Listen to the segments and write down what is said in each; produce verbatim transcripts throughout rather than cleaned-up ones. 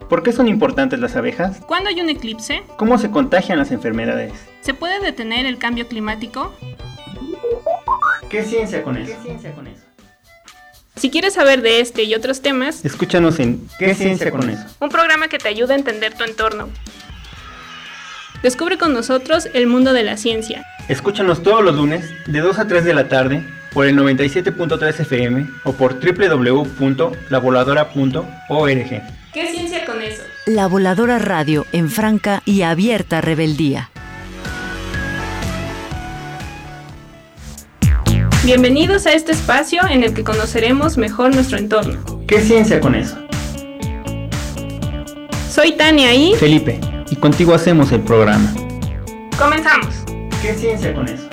¿Por qué son importantes las abejas? ¿Cuándo hay un eclipse? ¿Cómo se contagian las enfermedades? ¿Se puede detener el cambio climático? ¿Qué ciencia con eso? ¿Qué ciencia con eso? Si quieres saber de este y otros temas, escúchanos en ¿Qué ciencia con eso? Un programa que te ayuda a entender tu entorno. Descubre con nosotros el mundo de la ciencia. Escúchanos todos los lunes de dos a tres de la tarde por el noventa y siete punto tres F M o por doble u doble u doble u punto la voladora punto org. ¿Qué ciencia con eso? La Voladora Radio en franca y abierta rebeldía. Bienvenidos a este espacio en el que conoceremos mejor nuestro entorno. ¿Qué ciencia con eso? Soy Tania y Felipe, y contigo hacemos el programa. Comenzamos. ¿Qué ciencia con eso?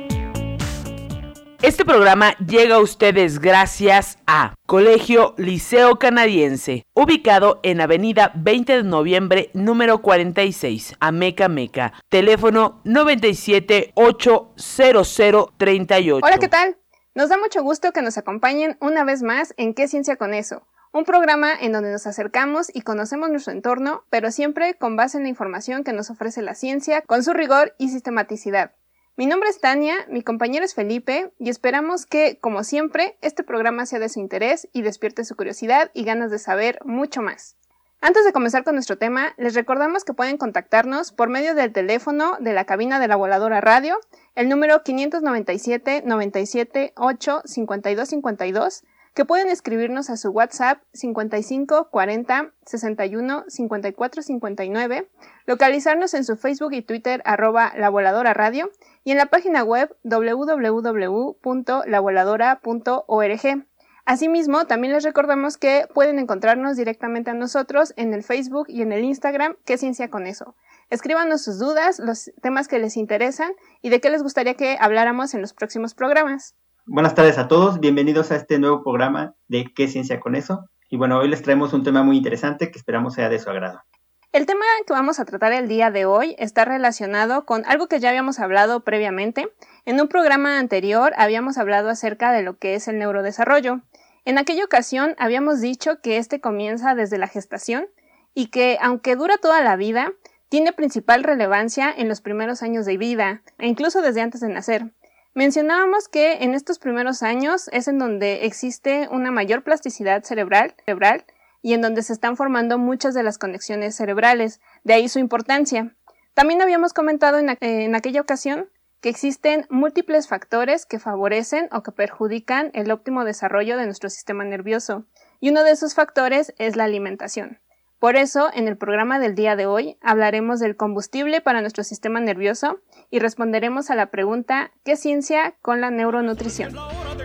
Este programa llega a ustedes gracias a Colegio Liceo Canadiense, ubicado en Avenida veinte de noviembre, número cuarenta y seis, Ameca Meca, teléfono noventa y siete, ocho cero cero, treinta y ocho. Hola, ¿qué tal? Nos da mucho gusto que nos acompañen una vez más en ¿Qué ciencia con eso? Un programa en donde nos acercamos y conocemos nuestro entorno, pero siempre con base en la información que nos ofrece la ciencia, con su rigor y sistematicidad. Mi nombre es Tania, mi compañero es Felipe, y esperamos que, como siempre, este programa sea de su interés y despierte su curiosidad y ganas de saber mucho más. Antes de comenzar con nuestro tema, les recordamos que pueden contactarnos por medio del teléfono de la cabina de la Voladora Radio, el número quinientos noventa y siete, noventa y siete, ocho, cincuenta y dos cincuenta y dos, que pueden escribirnos a su WhatsApp cincuenta y cinco, cuarenta, sesenta y uno, cincuenta y cuatro cincuenta y nueve, localizarnos en su Facebook y Twitter arroba La Voladora Radio y en la página web doble u doble u doble u punto la voladora punto org. Asimismo, también les recordamos que pueden encontrarnos directamente a nosotros en el Facebook y en el Instagram ¿Qué ciencia con eso? Escríbanos sus dudas, los temas que les interesan y de qué les gustaría que habláramos en los próximos programas. Buenas tardes a todos, bienvenidos a este nuevo programa de ¿Qué ciencia con eso? Y bueno, hoy les traemos un tema muy interesante que esperamos sea de su agrado. El tema que vamos a tratar el día de hoy está relacionado con algo que ya habíamos hablado previamente. En un programa anterior habíamos hablado acerca de lo que es el neurodesarrollo. En aquella ocasión habíamos dicho que este comienza desde la gestación y que, aunque dura toda la vida, tiene principal relevancia en los primeros años de vida e incluso desde antes de nacer. Mencionábamos que en estos primeros años es en donde existe una mayor plasticidad cerebral, cerebral y en donde se están formando muchas de las conexiones cerebrales, de ahí su importancia. También habíamos comentado en, en aquella ocasión que existen múltiples factores que favorecen o que perjudican el óptimo desarrollo de nuestro sistema nervioso, y uno de esos factores es la alimentación. Por eso, en el programa del día de hoy, hablaremos del combustible para nuestro sistema nervioso y responderemos a la pregunta ¿qué ciencia con la neuronutrición?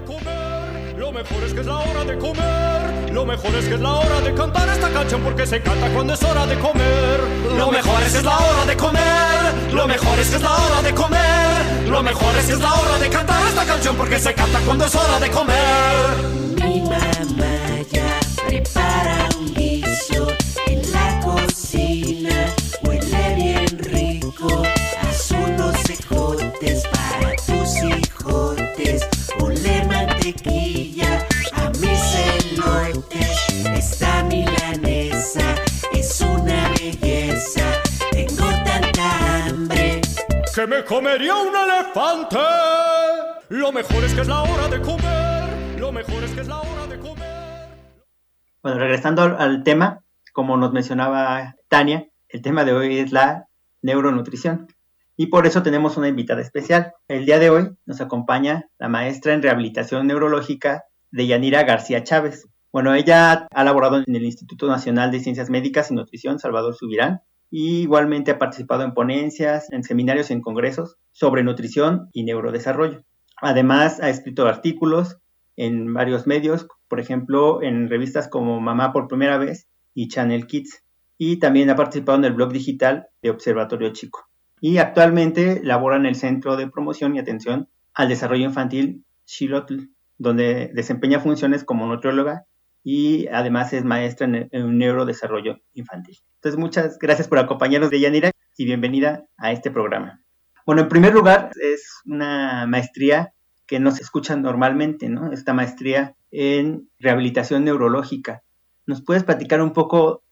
Lo mejor es que es la hora de comer. Lo mejor es que es la hora de cantar esta canción porque se canta cuando es hora de comer. Lo mejor es que es la hora de comer. Lo mejor es que es la hora de comer. Lo mejor es que es la hora de cantar esta canción porque se canta cuando es hora de comer. Mi mamá ya prepara un guiso en la cocina. Huele bien rico. Haz unos ejotes para tus hijotes. Ponle mantequilla a mis elotes. Esta milanesa es una belleza. Tengo tanta hambre que me comería un elefante. Lo mejor es que es la hora de comer. Lo mejor es que es la hora de comer. Bueno, regresando al, al tema, como nos mencionaba Tania, el tema de hoy es la neuronutrición. Y por eso tenemos una invitada especial. El día de hoy nos acompaña la maestra en rehabilitación neurológica Deyanira García Chávez. Bueno, ella ha laborado en el Instituto Nacional de Ciencias Médicas y Nutrición Salvador Subirán y igualmente ha participado en ponencias, en seminarios y en congresos sobre nutrición y neurodesarrollo. Además, ha escrito artículos en varios medios, por ejemplo, en revistas como Mamá por Primera Vez y Channel Kids. Y también ha participado en el blog digital de Observatorio Chico. Y actualmente labora en el Centro de Promoción y Atención al Desarrollo Infantil Xilotl, donde desempeña funciones como nutrióloga y además es maestra en, en neurodesarrollo infantil. Entonces, muchas gracias por acompañarnos, Deyanira, y bienvenida a este programa. Bueno, en primer lugar, es una maestría que no se escucha normalmente, ¿no? Esta maestría en rehabilitación neurológica. ¿Nos puedes platicar un poco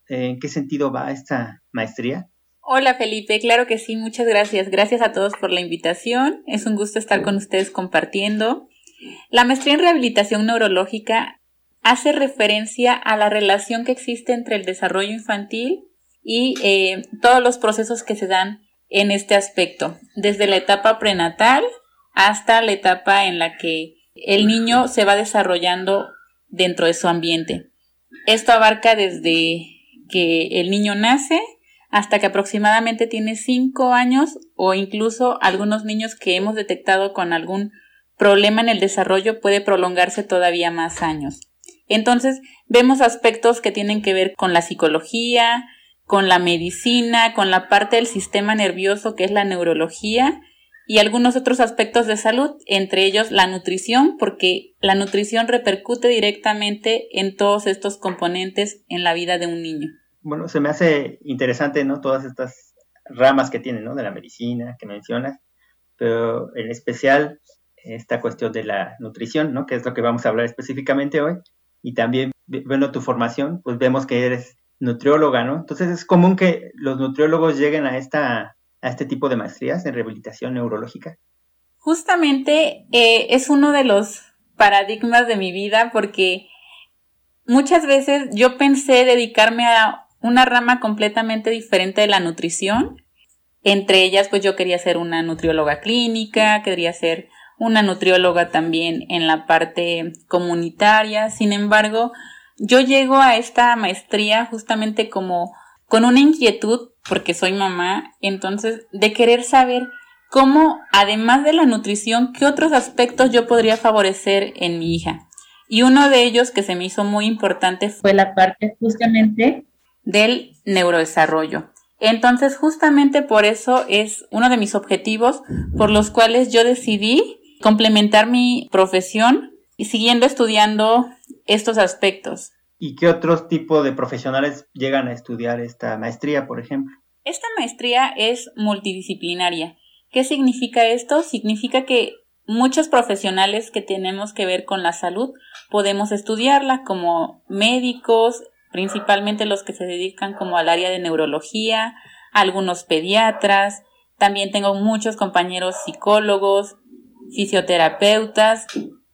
en qué sentido va esta maestría? Hola Felipe, claro que sí, muchas gracias. Gracias a todos por la invitación. Es un gusto estar con ustedes compartiendo. La maestría en rehabilitación neurológica hace referencia a la relación que existe entre el desarrollo infantil y eh, todos los procesos que se dan en este aspecto, desde la etapa prenatal hasta la etapa en la que el niño se va desarrollando dentro de su ambiente. Esto abarca desde que el niño nace hasta que aproximadamente tiene cinco años o incluso algunos niños que hemos detectado con algún problema en el desarrollo puede prolongarse todavía más años. Entonces, vemos aspectos que tienen que ver con la psicología, con la medicina, con la parte del sistema nervioso que es la neurología y algunos otros aspectos de salud, entre ellos la nutrición, porque la nutrición repercute directamente en todos estos componentes en la vida de un niño. Bueno, se me hace interesante, ¿no? Todas estas ramas que tienen, ¿no? De la medicina que mencionas, pero en especial esta cuestión de la nutrición, ¿no? Que es lo que vamos a hablar específicamente hoy. Y también, viendo tu formación, pues vemos que eres nutrióloga, ¿no? Entonces es común que los nutriólogos lleguen a esta a este tipo de maestrías en rehabilitación neurológica. Justamente eh, es uno de los paradigmas de mi vida porque muchas veces yo pensé dedicarme a una rama completamente diferente de la nutrición. Entre ellas, pues yo quería ser una nutrióloga clínica, quería ser una nutrióloga también en la parte comunitaria. Sin embargo, yo llego a esta maestría justamente como con una inquietud, porque soy mamá, entonces de querer saber cómo, además de la nutrición, qué otros aspectos yo podría favorecer en mi hija. Y uno de ellos que se me hizo muy importante fue la parte justamente del neurodesarrollo. Entonces, justamente por eso es uno de mis objetivos por los cuales yo decidí complementar mi profesión y siguiendo estudiando estos aspectos. ¿Y qué otros tipos de profesionales llegan a estudiar esta maestría, por ejemplo? Esta maestría es multidisciplinaria. ¿Qué significa esto? Significa que muchos profesionales que tenemos que ver con la salud podemos estudiarla, como médicos, principalmente los que se dedican como al área de neurología, algunos pediatras. También tengo muchos compañeros psicólogos, fisioterapeutas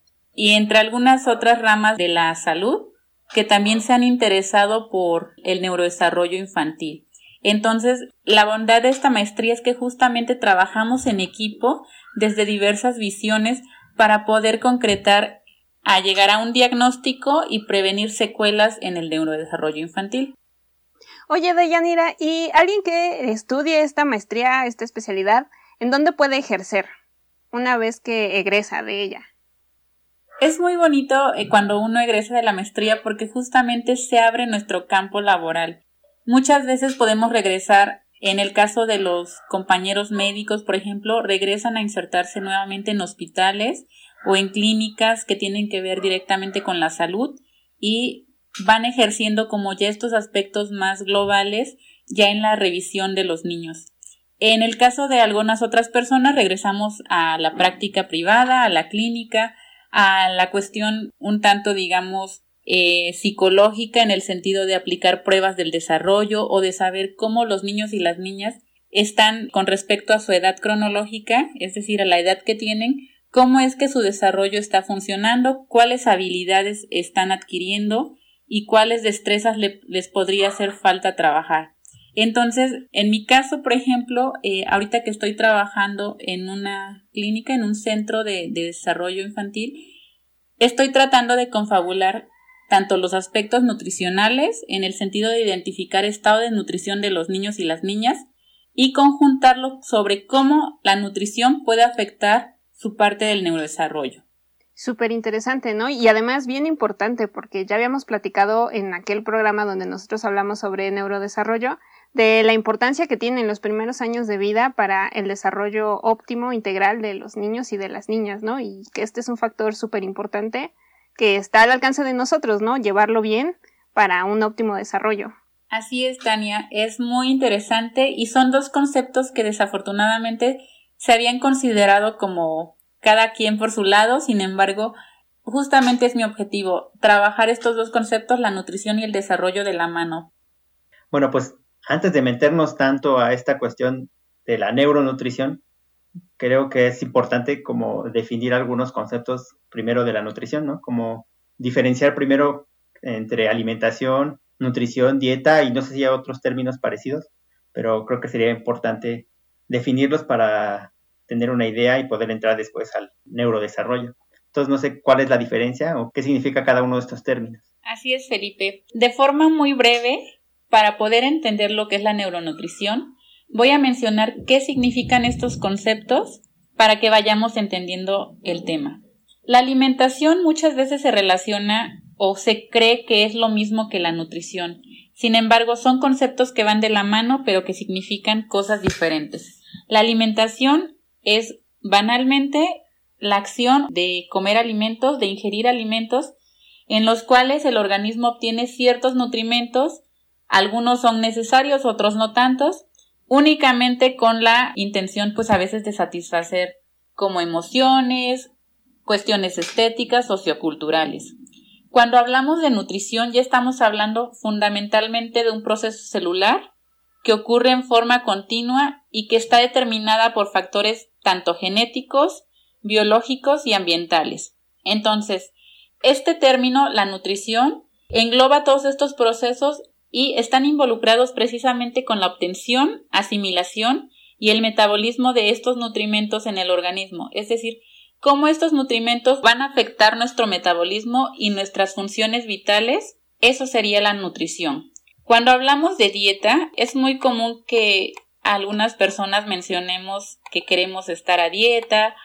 y entre algunas otras ramas de la salud que también se han interesado por el neurodesarrollo infantil. Entonces, la bondad de esta maestría es que justamente trabajamos en equipo desde diversas visiones para poder concretar a llegar a un diagnóstico y prevenir secuelas en el neurodesarrollo infantil. Oye, Deyanira, ¿y alguien que estudie esta maestría, esta especialidad, en dónde puede ejercer una vez que egresa de ella? Es muy bonito eh, cuando uno egresa de la maestría porque justamente se abre nuestro campo laboral. Muchas veces podemos regresar, en el caso de los compañeros médicos, por ejemplo, regresan a insertarse nuevamente en hospitales o en clínicas que tienen que ver directamente con la salud y van ejerciendo como ya estos aspectos más globales ya en la revisión de los niños. En el caso de algunas otras personas regresamos a la práctica privada, a la clínica, a la cuestión un tanto, digamos, eh, psicológica en el sentido de aplicar pruebas del desarrollo o de saber cómo los niños y las niñas están con respecto a su edad cronológica, es decir, a la edad que tienen, cómo es que su desarrollo está funcionando, cuáles habilidades están adquiriendo y cuáles destrezas le, les podría hacer falta trabajar. Entonces, en mi caso, por ejemplo, eh, ahorita que estoy trabajando en una clínica, en un centro de, de desarrollo infantil, estoy tratando de confabular tanto los aspectos nutricionales, en el sentido de identificar estado de nutrición de los niños y las niñas, y conjuntarlo sobre cómo la nutrición puede afectar su parte del neurodesarrollo. Súper interesante, ¿no? Y además bien importante, porque ya habíamos platicado en aquel programa donde nosotros hablamos sobre neurodesarrollo, de la importancia que tienen los primeros años de vida para el desarrollo óptimo integral de los niños y de las niñas, ¿no? Y que este es un factor súper importante que está al alcance de nosotros, ¿no? Llevarlo bien para un óptimo desarrollo. Así es, Tania, es muy interesante y son dos conceptos que desafortunadamente se habían considerado como cada quien por su lado. Sin embargo, justamente es mi objetivo, trabajar estos dos conceptos, la nutrición y el desarrollo de la mano. Bueno, pues antes de meternos tanto a esta cuestión de la neuronutrición, creo que es importante como definir algunos conceptos primero de la nutrición, ¿no? Como diferenciar primero entre alimentación, nutrición, dieta y no sé si hay otros términos parecidos, pero creo que sería importante definirlos para tener una idea y poder entrar después al neurodesarrollo. Entonces no sé cuál es la diferencia o qué significa cada uno de estos términos. Así es, Felipe. De forma muy breve, para poder entender lo que es la neuronutrición, voy a mencionar qué significan estos conceptos para que vayamos entendiendo el tema. La alimentación muchas veces se relaciona o se cree que es lo mismo que la nutrición. Sin embargo, son conceptos que van de la mano, pero que significan cosas diferentes. La alimentación es banalmente la acción de comer alimentos, de ingerir alimentos, en los cuales el organismo obtiene ciertos nutrimentos, algunos son necesarios, otros no tantos, únicamente con la intención, pues a veces, de satisfacer como emociones, cuestiones estéticas, socioculturales. Cuando hablamos de nutrición, ya estamos hablando fundamentalmente de un proceso celular que ocurre en forma continua y que está determinada por factores tanto genéticos, biológicos y ambientales. Entonces, este término, la nutrición, engloba todos estos procesos y están involucrados precisamente con la obtención, asimilación y el metabolismo de estos nutrimentos en el organismo, es decir, cómo estos nutrimentos van a afectar nuestro metabolismo y nuestras funciones vitales. Eso sería la nutrición. Cuando hablamos de dieta, es muy común que algunas personas mencionemos que queremos estar a dieta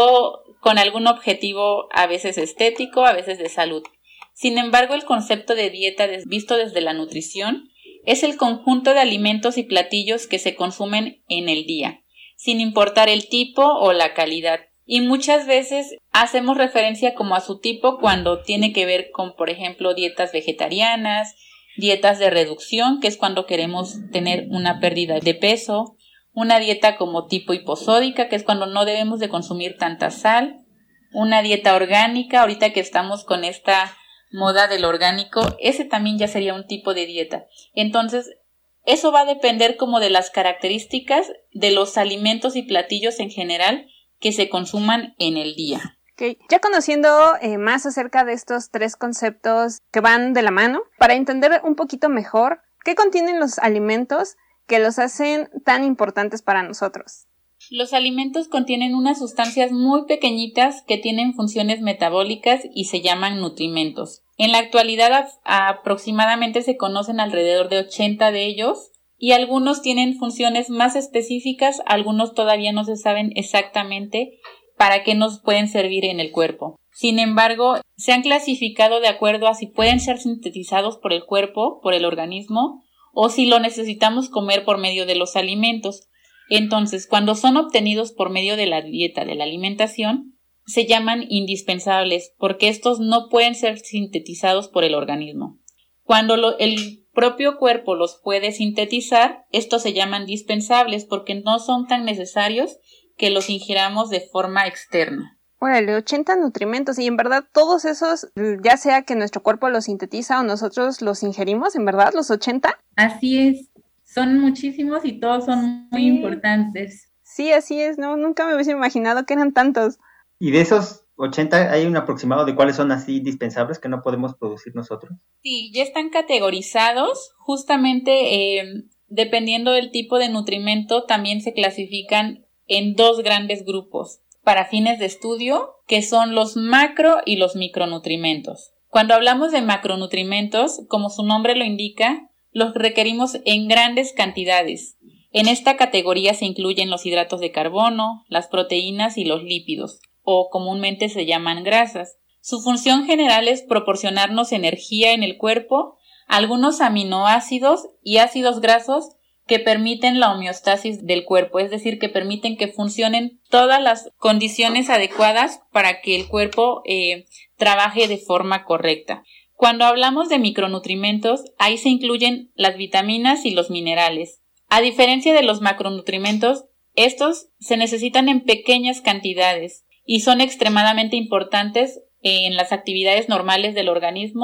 o con algún objetivo a veces estético, a veces de salud. Sin embargo, el concepto de dieta visto desde la nutrición es el conjunto de alimentos y platillos que se consumen en el día, sin importar el tipo o la calidad. Y muchas veces hacemos referencia como a su tipo cuando tiene que ver con, por ejemplo, dietas vegetarianas, dietas de reducción, que es cuando queremos tener una pérdida de peso, una dieta como tipo hiposódica, que es cuando no debemos de consumir tanta sal, una dieta orgánica, ahorita que estamos con esta moda del orgánico, ese también ya sería un tipo de dieta. Entonces, eso va a depender como de las características de los alimentos y platillos en general que se consuman en el día. Okay. Ya conociendo eh, más acerca de estos tres conceptos que van de la mano, para entender un poquito mejor qué contienen los alimentos que los hacen tan importantes para nosotros. Los alimentos contienen unas sustancias muy pequeñitas que tienen funciones metabólicas y se llaman nutrimentos. En la actualidad a- aproximadamente se conocen alrededor de ochenta de ellos y algunos tienen funciones más específicas, algunos todavía no se saben exactamente para qué nos pueden servir en el cuerpo. Sin embargo, se han clasificado de acuerdo a si pueden ser sintetizados por el cuerpo, por el organismo, o si lo necesitamos comer por medio de los alimentos. Entonces, cuando son obtenidos por medio de la dieta, de la alimentación, se llaman indispensables, porque estos no pueden ser sintetizados por el organismo. Cuando lo, el propio cuerpo los puede sintetizar, estos se llaman dispensables, porque no son tan necesarios que los ingiramos de forma externa. Órale, ochenta nutrimentos, y en verdad todos esos, ya sea que nuestro cuerpo los sintetiza o nosotros los ingerimos, ¿en verdad los ochenta? Así es, son muchísimos y todos son muy Sí. importantes. Sí, así es, no, nunca me hubiese imaginado que eran tantos. Y de esos ochenta, ¿hay un aproximado de cuáles son así indispensables que no podemos producir nosotros? Sí, ya están categorizados, justamente eh, dependiendo del tipo de nutrimento también se clasifican en dos grandes grupos para fines de estudio, que son los macro y los micronutrimentos. Cuando hablamos de macronutrimentos, como su nombre lo indica, los requerimos en grandes cantidades. En esta categoría se incluyen los hidratos de carbono, las proteínas y los lípidos, o comúnmente se llaman grasas. Su función general es proporcionarnos energía en el cuerpo, algunos aminoácidos y ácidos grasos que permiten la homeostasis del cuerpo, es decir, que permiten que funcionen todas las condiciones adecuadas para que el cuerpo eh, trabaje de forma correcta. Cuando hablamos de micronutrimentos, ahí se incluyen las vitaminas y los minerales. A diferencia de los macronutrimentos, estos se necesitan en pequeñas cantidades y son extremadamente importantes en las actividades normales del organismo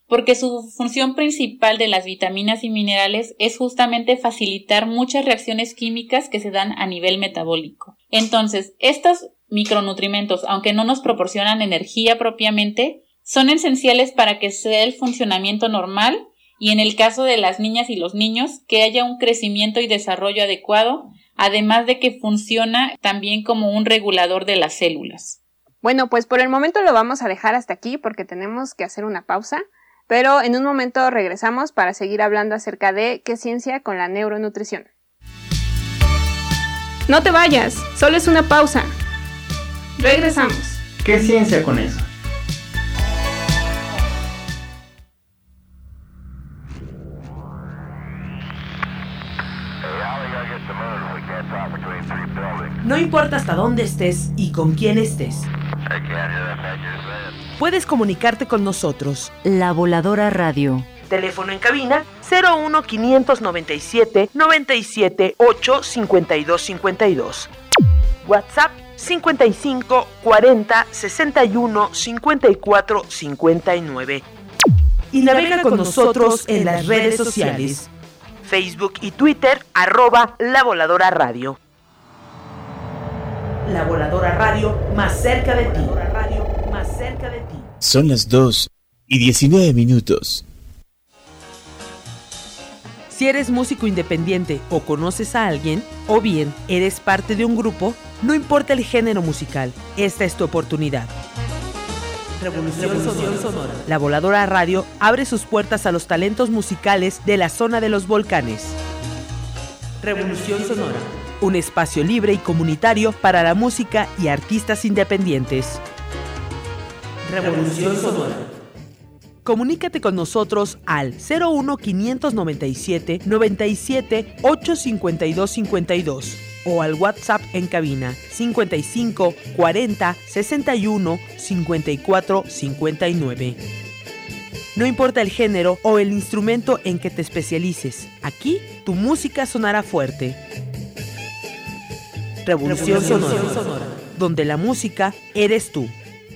porque su función principal de las vitaminas y minerales es justamente facilitar muchas reacciones químicas que se dan a nivel metabólico. Entonces, estos micronutrimentos, aunque no nos proporcionan energía propiamente, son esenciales para que sea el funcionamiento normal y en el caso de las niñas y los niños, que haya un crecimiento y desarrollo adecuado, además de que funciona también como un regulador de las células. Bueno, pues por el momento lo vamos a dejar hasta aquí porque tenemos que hacer una pausa. Pero en un momento regresamos para seguir hablando acerca de qué ciencia con la neuronutrición. No te vayas, solo es una pausa. Regresamos. ¿Qué ciencia con eso? No importa hasta dónde estés y con quién estés. Puedes comunicarte con nosotros. La Voladora Radio. Teléfono en cabina cero uno quinientos noventa y siete noventa y siete ocho cincuenta y dos cincuenta y dos. WhatsApp cincuenta y cinco cuarenta sesenta y uno cincuenta y cuatro cincuenta y nueve. Y navega con nosotros en las redes sociales. Facebook y Twitter, arroba La Voladora Radio. La Voladora Radio, más cerca de ti. Más cerca de ti. Son las dos y diecinueve minutos. Si eres músico independiente o conoces a alguien, o bien eres parte de un grupo, no importa el género musical, esta es tu oportunidad. Revolución, Revolución Sonora. La Voladora Radio abre sus puertas a los talentos musicales de la zona de los volcanes. Revolución Sonora. Un espacio libre y comunitario para la música y artistas independientes. Revolución Sonora. Comunícate con nosotros al cero uno quinientos noventa y siete noventa y siete ocho cincuenta y dos cincuenta y dos o al WhatsApp en cabina cincuenta y cinco cuarenta sesenta y uno cincuenta y cuatro cincuenta y nueve. No importa el género o el instrumento en que te especialices, aquí tu música sonará fuerte. Revolución, Revolución Sonora, Sonora, donde la música eres tú.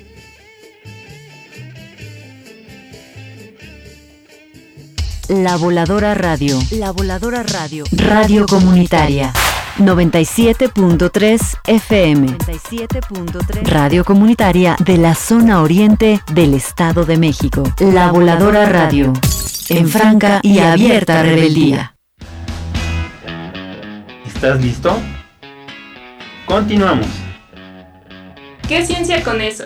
La Voladora Radio. La Voladora Radio. Radio comunitaria. noventa y siete punto tres F M. noventa y siete punto tres. Radio comunitaria de la zona oriente del Estado de México. La Voladora Radio. En franca y abierta rebeldía. ¿Estás listo? Continuamos. ¿Qué ciencia con eso?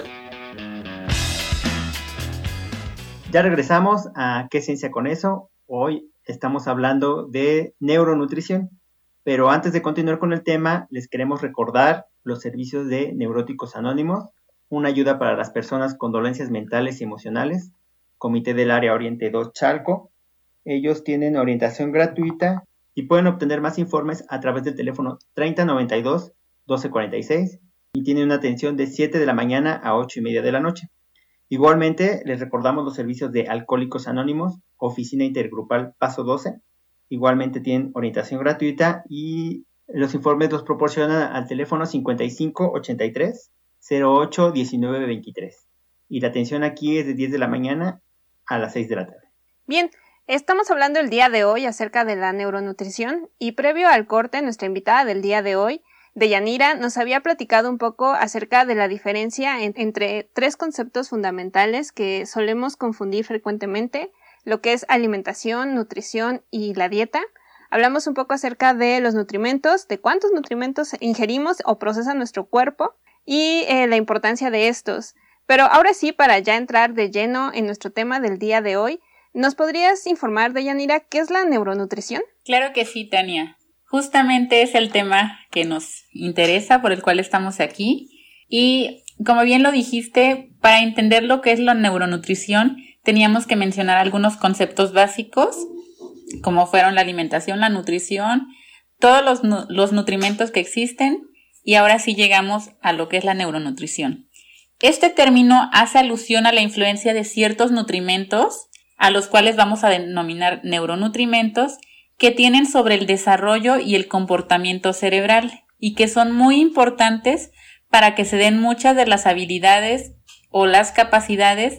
Ya regresamos a ¿Qué ciencia con eso? Hoy estamos hablando de neuronutrición, pero antes de continuar con el tema, les queremos recordar los servicios de Neuróticos Anónimos, una ayuda para las personas con dolencias mentales y emocionales, Comité del Área Oriente dos Chalco. Ellos tienen orientación gratuita y pueden obtener más informes a través del teléfono treinta noventa y dos doce cuarenta y seis y tienen una atención de siete de la mañana a ocho y media de la noche. Igualmente, les recordamos los servicios de Alcohólicos Anónimos, Oficina Intergrupal Paso doce. Igualmente tienen orientación gratuita y los informes los proporcionan al teléfono cincuenta y cinco ochenta y tres cero ocho diecinueve veintitrés. Y la atención aquí es de diez de la mañana a las seis de la tarde. Bien, estamos hablando el día de hoy acerca de la neuronutrición y previo al corte, nuestra invitada del día de hoy, Deyanira, nos había platicado un poco acerca de la diferencia en, entre tres conceptos fundamentales que solemos confundir frecuentemente, lo que es alimentación, nutrición y la dieta. Hablamos un poco acerca de los nutrimentos, de cuántos nutrimentos ingerimos o procesa nuestro cuerpo y eh, la importancia de estos. Pero ahora sí, para ya entrar de lleno en nuestro tema del día de hoy, ¿nos podrías informar, Deyanira, qué es la neuronutrición? Claro que sí, Tania. Justamente es el tema que nos interesa, por el cual estamos aquí. Y como bien lo dijiste, para entender lo que es la neuronutrición, teníamos que mencionar algunos conceptos básicos, como fueron la alimentación, la nutrición, todos los, los nutrimentos que existen, y ahora sí llegamos a lo que es la neuronutrición. Este término hace alusión a la influencia de ciertos nutrimentos, a los cuales vamos a denominar neuronutrimentos, que tienen sobre el desarrollo y el comportamiento cerebral y que son muy importantes para que se den muchas de las habilidades o las capacidades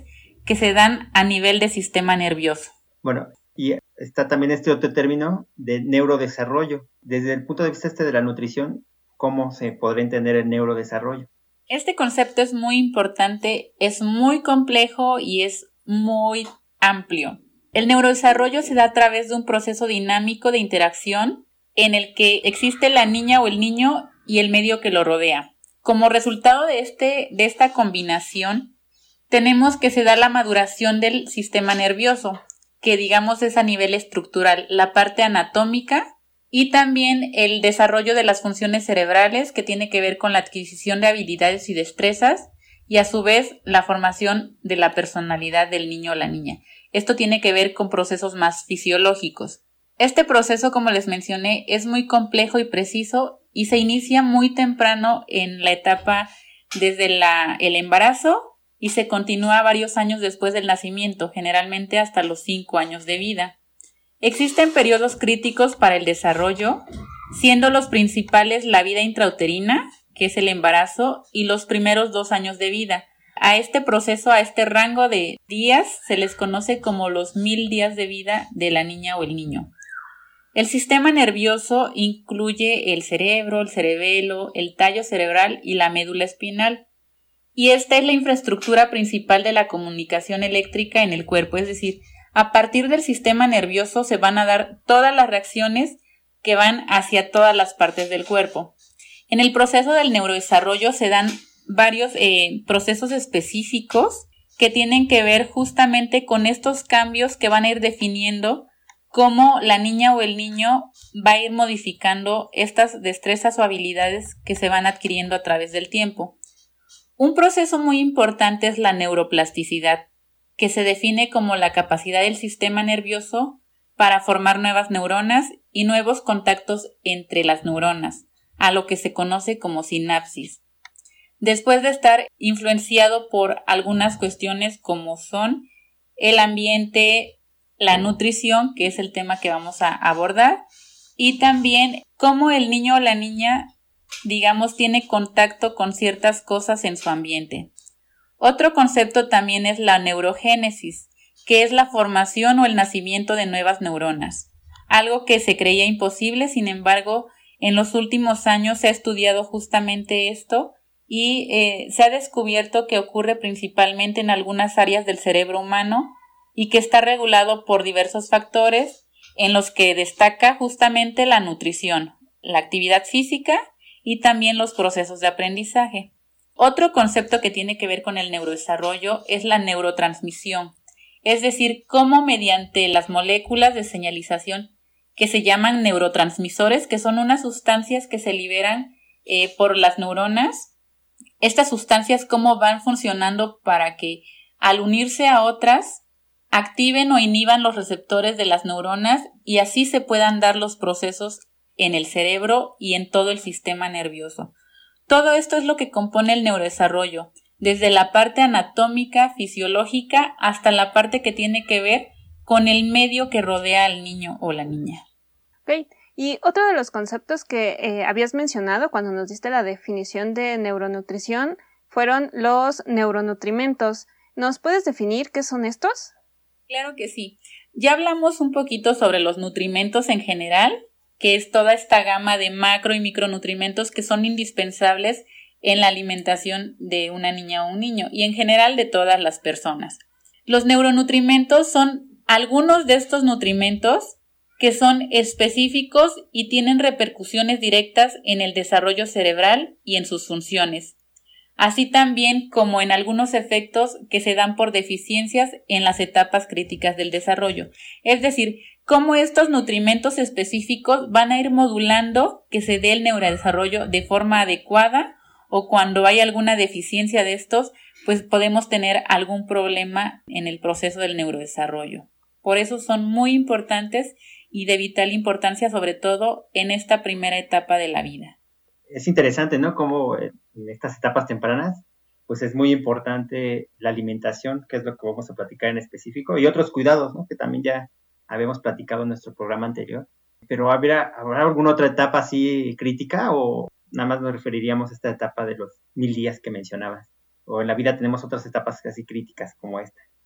que se dan a nivel del sistema nervioso. Bueno, y está también este otro término de neurodesarrollo. Desde el punto de vista este de la nutrición, ¿cómo se podría entender el neurodesarrollo? Este concepto es muy importante, es muy complejo y es muy amplio. El neurodesarrollo se da a través de un proceso dinámico de interacción en el que existe la niña o el niño y el medio que lo rodea. Como resultado de, este, de esta combinación, tenemos que se da la maduración del sistema nervioso, que digamos es a nivel estructural, la parte anatómica y también el desarrollo de las funciones cerebrales, que tiene que ver con la adquisición de habilidades y destrezas, y a su vez la formación de la personalidad del niño o la niña. Esto tiene que ver con procesos más fisiológicos. Este proceso, como les mencioné, es muy complejo y preciso y se inicia muy temprano en la etapa desde la, el embarazo y se continúa varios años después del nacimiento, generalmente hasta los cinco años de vida. Existen periodos críticos para el desarrollo, siendo los principales la vida intrauterina, que es el embarazo, y los primeros dos años de vida. A este proceso, a este rango de días, se les conoce como los mil días de vida de la niña o el niño. El sistema nervioso incluye el cerebro, el cerebelo, el tallo cerebral y la médula espinal. Y esta es la infraestructura principal de la comunicación eléctrica en el cuerpo, es decir, a partir del sistema nervioso se van a dar todas las reacciones que van hacia todas las partes del cuerpo. En el proceso del neurodesarrollo se dan varios eh, procesos específicos que tienen que ver justamente con estos cambios que van a ir definiendo cómo la niña o el niño va a ir modificando estas destrezas o habilidades que se van adquiriendo a través del tiempo. Un proceso muy importante es la neuroplasticidad, que se define como la capacidad del sistema nervioso para formar nuevas neuronas y nuevos contactos entre las neuronas, a lo que se conoce como sinapsis. Después de estar influenciado por algunas cuestiones como son el ambiente, la nutrición, que es el tema que vamos a abordar, y también cómo el niño o la niña, digamos, tiene contacto con ciertas cosas en su ambiente. Otro concepto también es la neurogénesis, que es la formación o el nacimiento de nuevas neuronas, algo que se creía imposible. Sin embargo, en los últimos años se ha estudiado justamente esto y eh, se ha descubierto que ocurre principalmente en algunas áreas del cerebro humano y que está regulado por diversos factores, en los que destaca justamente la nutrición, la actividad física y también los procesos de aprendizaje. Otro concepto que tiene que ver con el neurodesarrollo es la neurotransmisión, es decir, cómo mediante las moléculas de señalización que se llaman neurotransmisores, que son unas sustancias que se liberan eh, por las neuronas, estas sustancias cómo van funcionando para que al unirse a otras activen o inhiban los receptores de las neuronas y así se puedan dar los procesos en el cerebro y en todo el sistema nervioso. Todo esto es lo que compone el neurodesarrollo, desde la parte anatómica, fisiológica, hasta la parte que tiene que ver con el medio que rodea al niño o la niña. Ok, y otro de los conceptos que eh, habías mencionado cuando nos diste la definición de neuronutrición fueron los neuronutrimentos. ¿Nos puedes definir qué son estos? Claro que sí. Ya hablamos un poquito sobre los nutrimentos en general, que es toda esta gama de macro y micronutrimentos que son indispensables en la alimentación de una niña o un niño y en general de todas las personas. Los neuronutrimentos son algunos de estos nutrimentos que son específicos y tienen repercusiones directas en el desarrollo cerebral y en sus funciones, así también como en algunos efectos que se dan por deficiencias en las etapas críticas del desarrollo. Es decir, cómo estos nutrimentos específicos van a ir modulando que se dé el neurodesarrollo de forma adecuada, o cuando hay alguna deficiencia de estos, pues podemos tener algún problema en el proceso del neurodesarrollo. Por eso son muy importantes y de vital importancia, sobre todo en esta primera etapa de la vida. Es interesante, ¿no? Cómo en estas etapas tempranas, pues es muy importante la alimentación, que es lo que vamos a platicar en específico, y otros cuidados, ¿no? Que también ya habíamos platicado en nuestro programa anterior. Pero ¿habrá, ¿habrá alguna otra etapa así crítica o nada más nos referiríamos a esta etapa de los mil días que mencionabas? ¿O en la vida tenemos otras etapas así críticas como esta?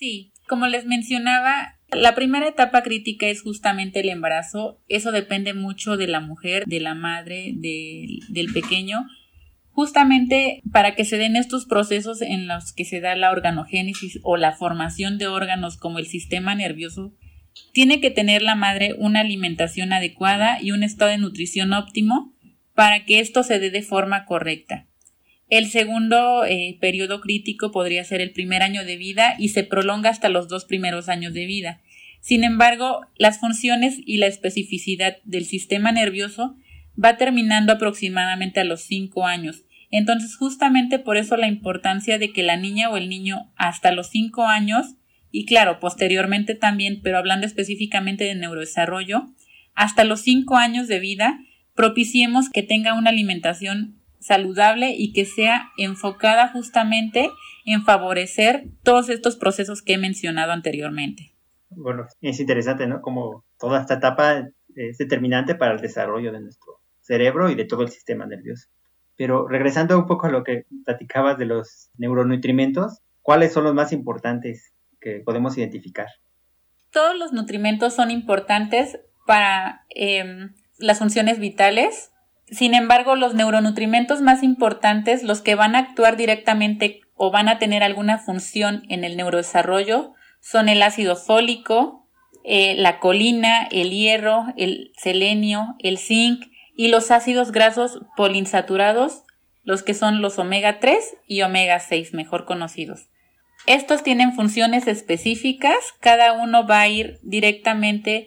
Sí, como les mencionaba, la primera etapa crítica es justamente el embarazo. Eso depende mucho de la mujer, de la madre, de, del pequeño. Justamente para que se den estos procesos en los que se da la organogénesis o la formación de órganos como el sistema nervioso, tiene que tener la madre una alimentación adecuada y un estado de nutrición óptimo para que esto se dé de forma correcta. El segundo eh, periodo crítico podría ser el primer año de vida y se prolonga hasta los dos primeros años de vida. Sin embargo, las funciones y la especificidad del sistema nervioso va terminando aproximadamente a los cinco años. Entonces, justamente por eso la importancia de que la niña o el niño hasta los cinco años, y claro, posteriormente también, pero hablando específicamente de neurodesarrollo, hasta los cinco años de vida, propiciemos que tenga una alimentación saludable y que sea enfocada justamente en favorecer todos estos procesos que he mencionado anteriormente. Bueno, es interesante, ¿no? Como toda esta etapa es determinante para el desarrollo de nuestro cerebro y de todo el sistema nervioso. Pero regresando un poco a lo que platicabas de los neuronutrimentos, ¿cuáles son los más importantes que podemos identificar? Todos los nutrimentos son importantes para eh, las funciones vitales. Sin embargo, los neuronutrimentos más importantes, los que van a actuar directamente o van a tener alguna función en el neurodesarrollo, son el ácido fólico, eh, la colina, el hierro, el selenio, el zinc y los ácidos grasos poliinsaturados, los que son los omega tres y omega seis, mejor conocidos. Estos tienen funciones específicas, cada uno va a ir directamente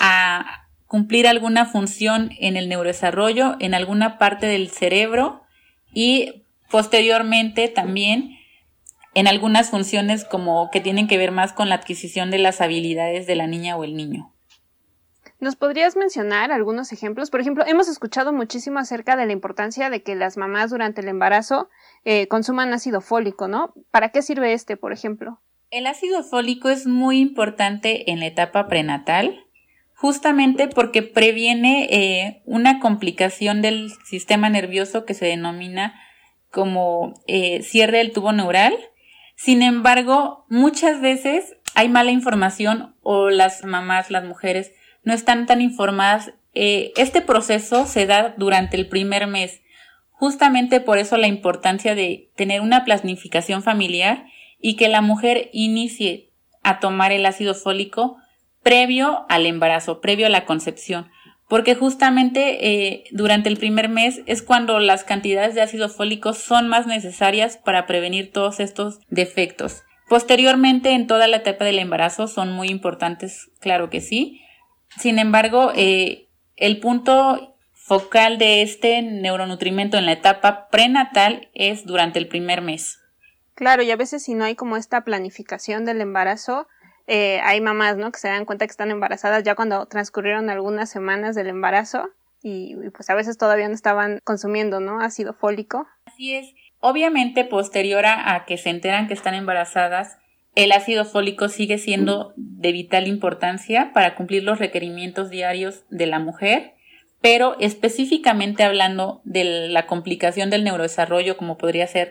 a cumplir alguna función en el neurodesarrollo, en alguna parte del cerebro y posteriormente también en algunas funciones como que tienen que ver más con la adquisición de las habilidades de la niña o el niño. ¿Nos podrías mencionar algunos ejemplos? Por ejemplo, hemos escuchado muchísimo acerca de la importancia de que las mamás durante el embarazo eh, consuman ácido fólico, ¿no? ¿Para qué sirve este, por ejemplo? El ácido fólico es muy importante en la etapa prenatal, justamente porque previene eh, una complicación del sistema nervioso que se denomina como eh, cierre del tubo neural. Sin embargo, muchas veces hay mala información o las mamás, las mujeres, no están tan informadas. Eh, este proceso se da durante el primer mes. Justamente por eso la importancia de tener una planificación familiar y que la mujer inicie a tomar el ácido fólico previo al embarazo, previo a la concepción. Porque justamente eh, durante el primer mes es cuando las cantidades de ácido fólico son más necesarias para prevenir todos estos defectos. Posteriormente, en toda la etapa del embarazo son muy importantes, claro que sí. Sin embargo, eh, el punto focal de este neuronutrimento en la etapa prenatal es durante el primer mes. Claro, y a veces si no hay como esta planificación del embarazo, eh, hay mamás, ¿no?, que se dan cuenta que están embarazadas ya cuando transcurrieron algunas semanas del embarazo y, y pues a veces todavía no estaban consumiendo, ¿no?, ácido fólico. Así es. Obviamente, posterior a, a que se enteran que están embarazadas, el ácido fólico sigue siendo de vital importancia para cumplir los requerimientos diarios de la mujer, pero específicamente hablando de la complicación del neurodesarrollo, como podría ser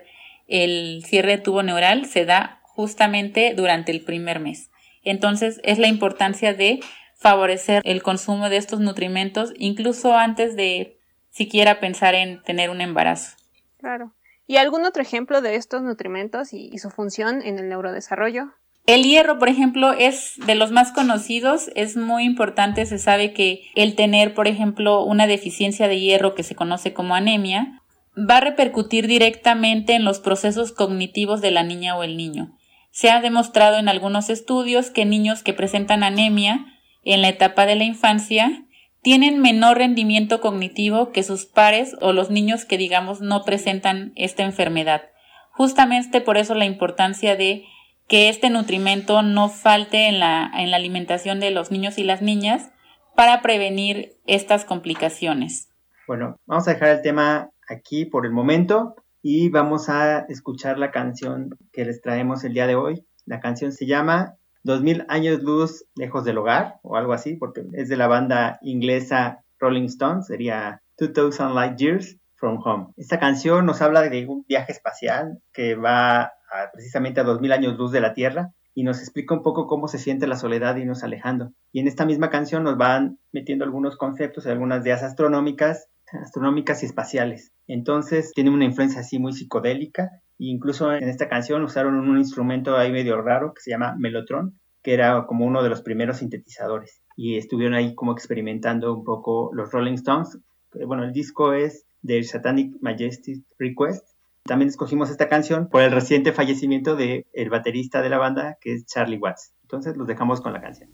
el cierre de tubo neural, se da justamente durante el primer mes. Entonces, es la importancia de favorecer el consumo de estos nutrimentos, incluso antes de siquiera pensar en tener un embarazo. Claro. ¿Y algún otro ejemplo de estos nutrimentos y, y su función en el neurodesarrollo? El hierro, por ejemplo, es de los más conocidos, es muy importante. Se sabe que el tener, por ejemplo, una deficiencia de hierro que se conoce como anemia, va a repercutir directamente en los procesos cognitivos de la niña o el niño. Se ha demostrado en algunos estudios que niños que presentan anemia en la etapa de la infancia tienen menor rendimiento cognitivo que sus pares o los niños que, digamos, no presentan esta enfermedad. Justamente por eso la importancia de que este nutrimento no falte en la, en la alimentación de los niños y las niñas para prevenir estas complicaciones. Bueno, vamos a dejar el tema aquí por el momento y vamos a escuchar la canción que les traemos el día de hoy. La canción se llama Dos mil años luz lejos del hogar, o algo así, porque es de la banda inglesa Rolling Stones, sería two thousand Light Years from Home. Esta canción nos habla de un viaje espacial que va a, precisamente a dos mil años luz de la Tierra, y nos explica un poco cómo se siente la soledad y irnos alejando. Y en esta misma canción nos van metiendo algunos conceptos, algunas ideas astronómicas, astronómicas y espaciales. Entonces tiene una influencia así muy psicodélica, e incluso en esta canción usaron un instrumento ahí medio raro que se llama Mellotron, que era como uno de los primeros sintetizadores. Y estuvieron ahí como experimentando un poco los Rolling Stones. Bueno, el disco es The Satanic Majestic Request. También escogimos esta canción por el reciente fallecimiento del baterista de la banda, que es Charlie Watts. Entonces los dejamos con la canción.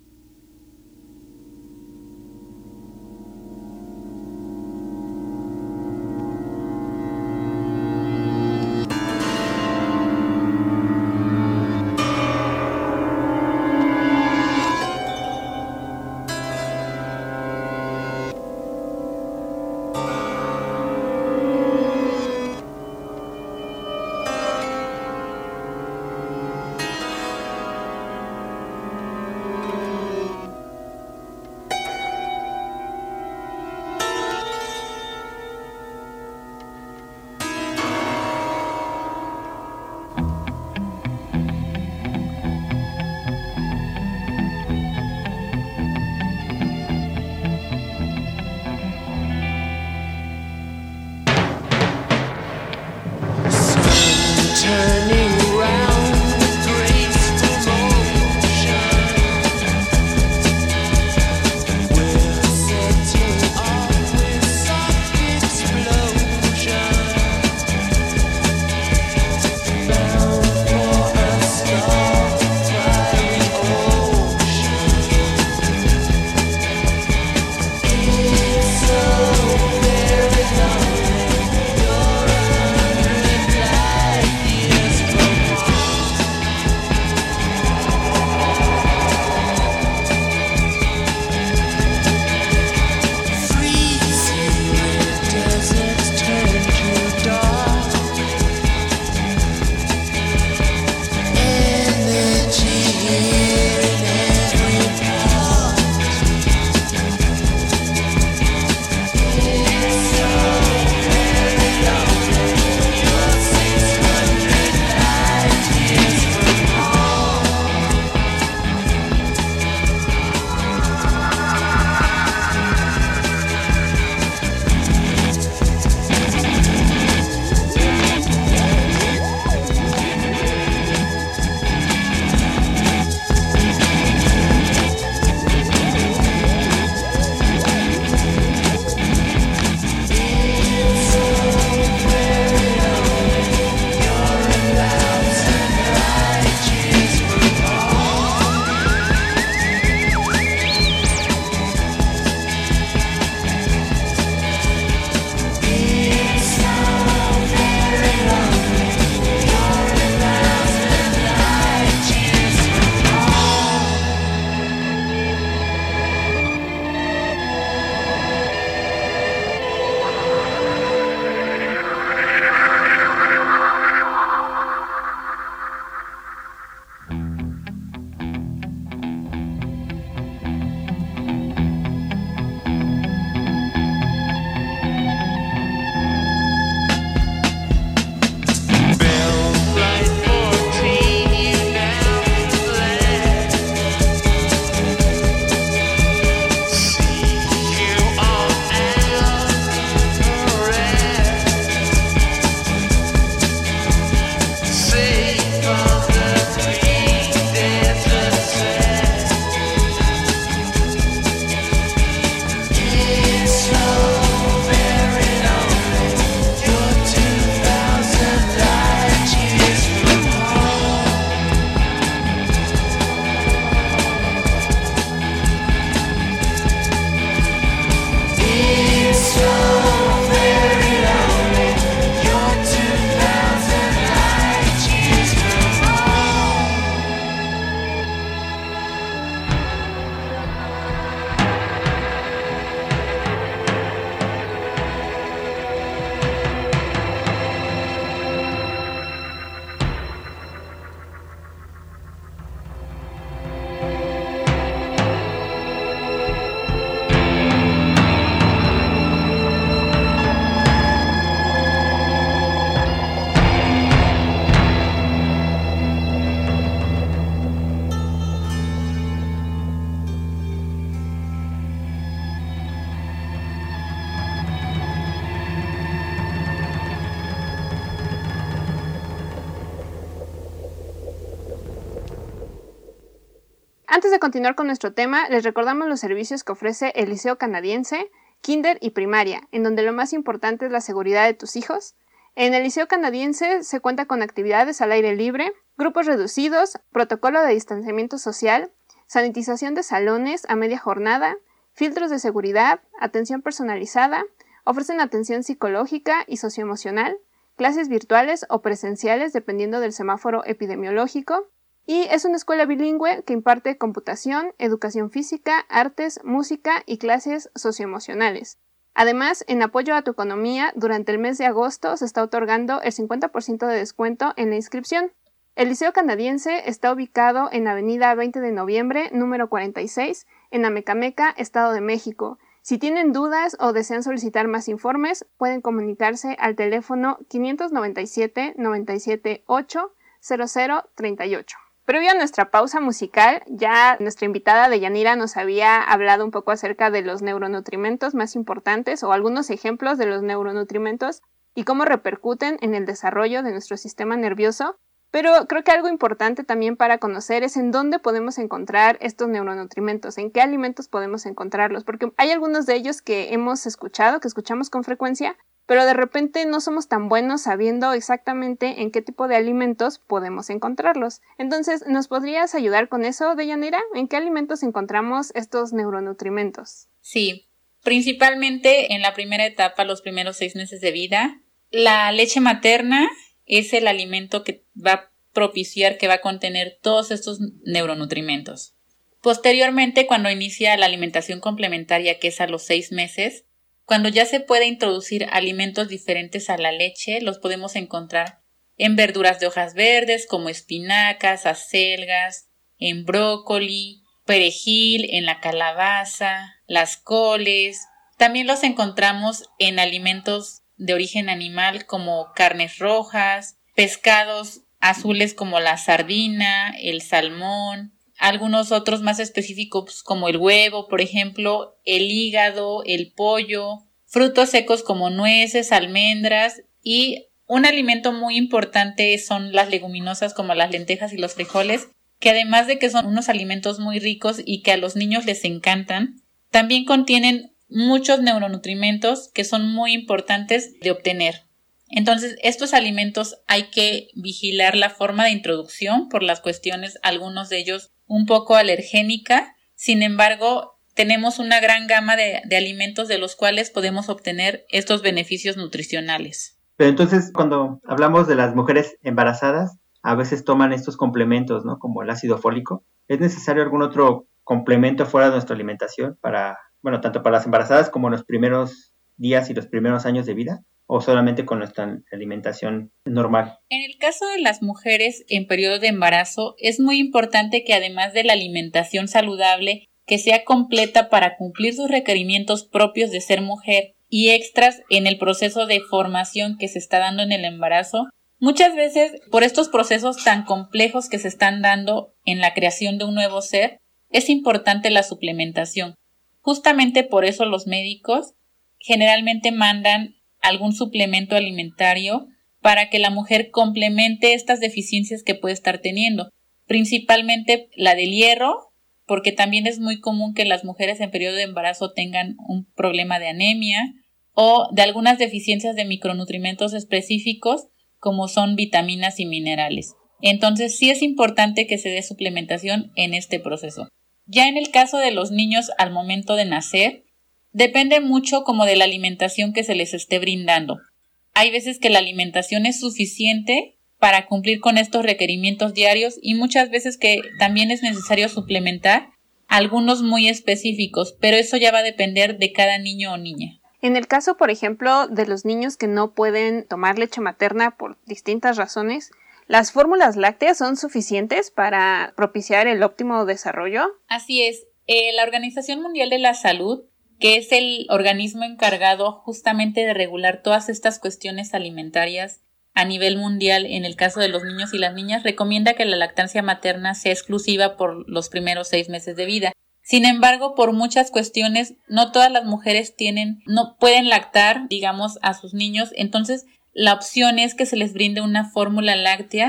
Antes de continuar con nuestro tema, les recordamos los servicios que ofrece el Liceo Canadiense, Kinder y Primaria, en donde lo más importante es la seguridad de tus hijos. En el Liceo Canadiense se cuenta con actividades al aire libre, grupos reducidos, protocolo de distanciamiento social, sanitización de salones a media jornada, filtros de seguridad, atención personalizada, ofrecen atención psicológica y socioemocional, clases virtuales o presenciales dependiendo del semáforo epidemiológico, y es una escuela bilingüe que imparte computación, educación física, artes, música y clases socioemocionales. Además, en apoyo a tu economía, durante el mes de agosto se está otorgando el cincuenta por ciento de descuento en la inscripción. El Liceo Canadiense está ubicado en Avenida veinte de noviembre, número cuarenta y seis, en Amecameca, Estado de México. Si tienen dudas o desean solicitar más informes, pueden comunicarse al teléfono quinientos noventa y siete, noventa y siete, ocho, cero cero, treinta y ocho. Previo a nuestra pausa musical, ya nuestra invitada Deyanira nos había hablado un poco acerca de los neuronutrimentos más importantes o algunos ejemplos de los neuronutrimentos y cómo repercuten en el desarrollo de nuestro sistema nervioso. Pero creo que algo importante también para conocer es en dónde podemos encontrar estos neuronutrimentos, en qué alimentos podemos encontrarlos, porque hay algunos de ellos que hemos escuchado, que escuchamos con frecuencia, pero de repente no somos tan buenos sabiendo exactamente en qué tipo de alimentos podemos encontrarlos. Entonces, ¿nos podrías ayudar con eso, Deyanira? ¿En qué alimentos encontramos estos neuronutrimentos? Sí, principalmente en la primera etapa, los primeros seis meses de vida. La leche materna es el alimento que va a propiciar, que va a contener todos estos neuronutrimentos. Posteriormente, cuando inicia la alimentación complementaria, que es a los seis meses, cuando ya se puede introducir alimentos diferentes a la leche, los podemos encontrar en verduras de hojas verdes como espinacas, acelgas, en brócoli, perejil, en la calabaza, las coles. También los encontramos en alimentos de origen animal como carnes rojas, pescados azules como la sardina, el salmón, algunos otros más específicos como el huevo, por ejemplo, el hígado, el pollo, frutos secos como nueces, almendras, y un alimento muy importante son las leguminosas como las lentejas y los frijoles, que además de que son unos alimentos muy ricos y que a los niños les encantan, también contienen muchos neuronutrimentos que son muy importantes de obtener. Entonces, estos alimentos hay que vigilar la forma de introducción por las cuestiones, algunos de ellos un poco alergénica. Sin embargo, tenemos una gran gama de, de alimentos de los cuales podemos obtener estos beneficios nutricionales. Pero entonces, cuando hablamos de las mujeres embarazadas, a veces toman estos complementos, ¿no? Como el ácido fólico. ¿Es necesario algún otro complemento fuera de nuestra alimentación para, bueno, tanto para las embarazadas como en los primeros días y los primeros años de vida? ¿O solamente con nuestra alimentación normal? En el caso de las mujeres en periodo de embarazo, es muy importante que además de la alimentación saludable, que sea completa para cumplir sus requerimientos propios de ser mujer y extras en el proceso de formación que se está dando en el embarazo, muchas veces por estos procesos tan complejos que se están dando en la creación de un nuevo ser, es importante la suplementación. Justamente por eso los médicos generalmente mandan algún suplemento alimentario para que la mujer complemente estas deficiencias que puede estar teniendo, principalmente la del hierro, porque también es muy común que las mujeres en periodo de embarazo tengan un problema de anemia o de algunas deficiencias de micronutrientes específicos como son vitaminas y minerales. Entonces sí es importante que se dé suplementación en este proceso. Ya en el caso de los niños al momento de nacer, depende mucho como de la alimentación que se les esté brindando. Hay veces que la alimentación es suficiente para cumplir con estos requerimientos diarios y muchas veces que también es necesario suplementar algunos muy específicos, pero eso ya va a depender de cada niño o niña. En el caso, por ejemplo, de los niños que no pueden tomar leche materna por distintas razones, ¿las fórmulas lácteas son suficientes para propiciar el óptimo desarrollo? Así es. Eh, la Organización Mundial de la Salud, que es el organismo encargado justamente de regular todas estas cuestiones alimentarias a nivel mundial, en el caso de los niños y las niñas, recomienda que la lactancia materna sea exclusiva por los primeros seis meses de vida. Sin embargo, por muchas cuestiones, no todas las mujeres tienen, no pueden lactar, digamos, a sus niños. Entonces, la opción es que se les brinde una fórmula láctea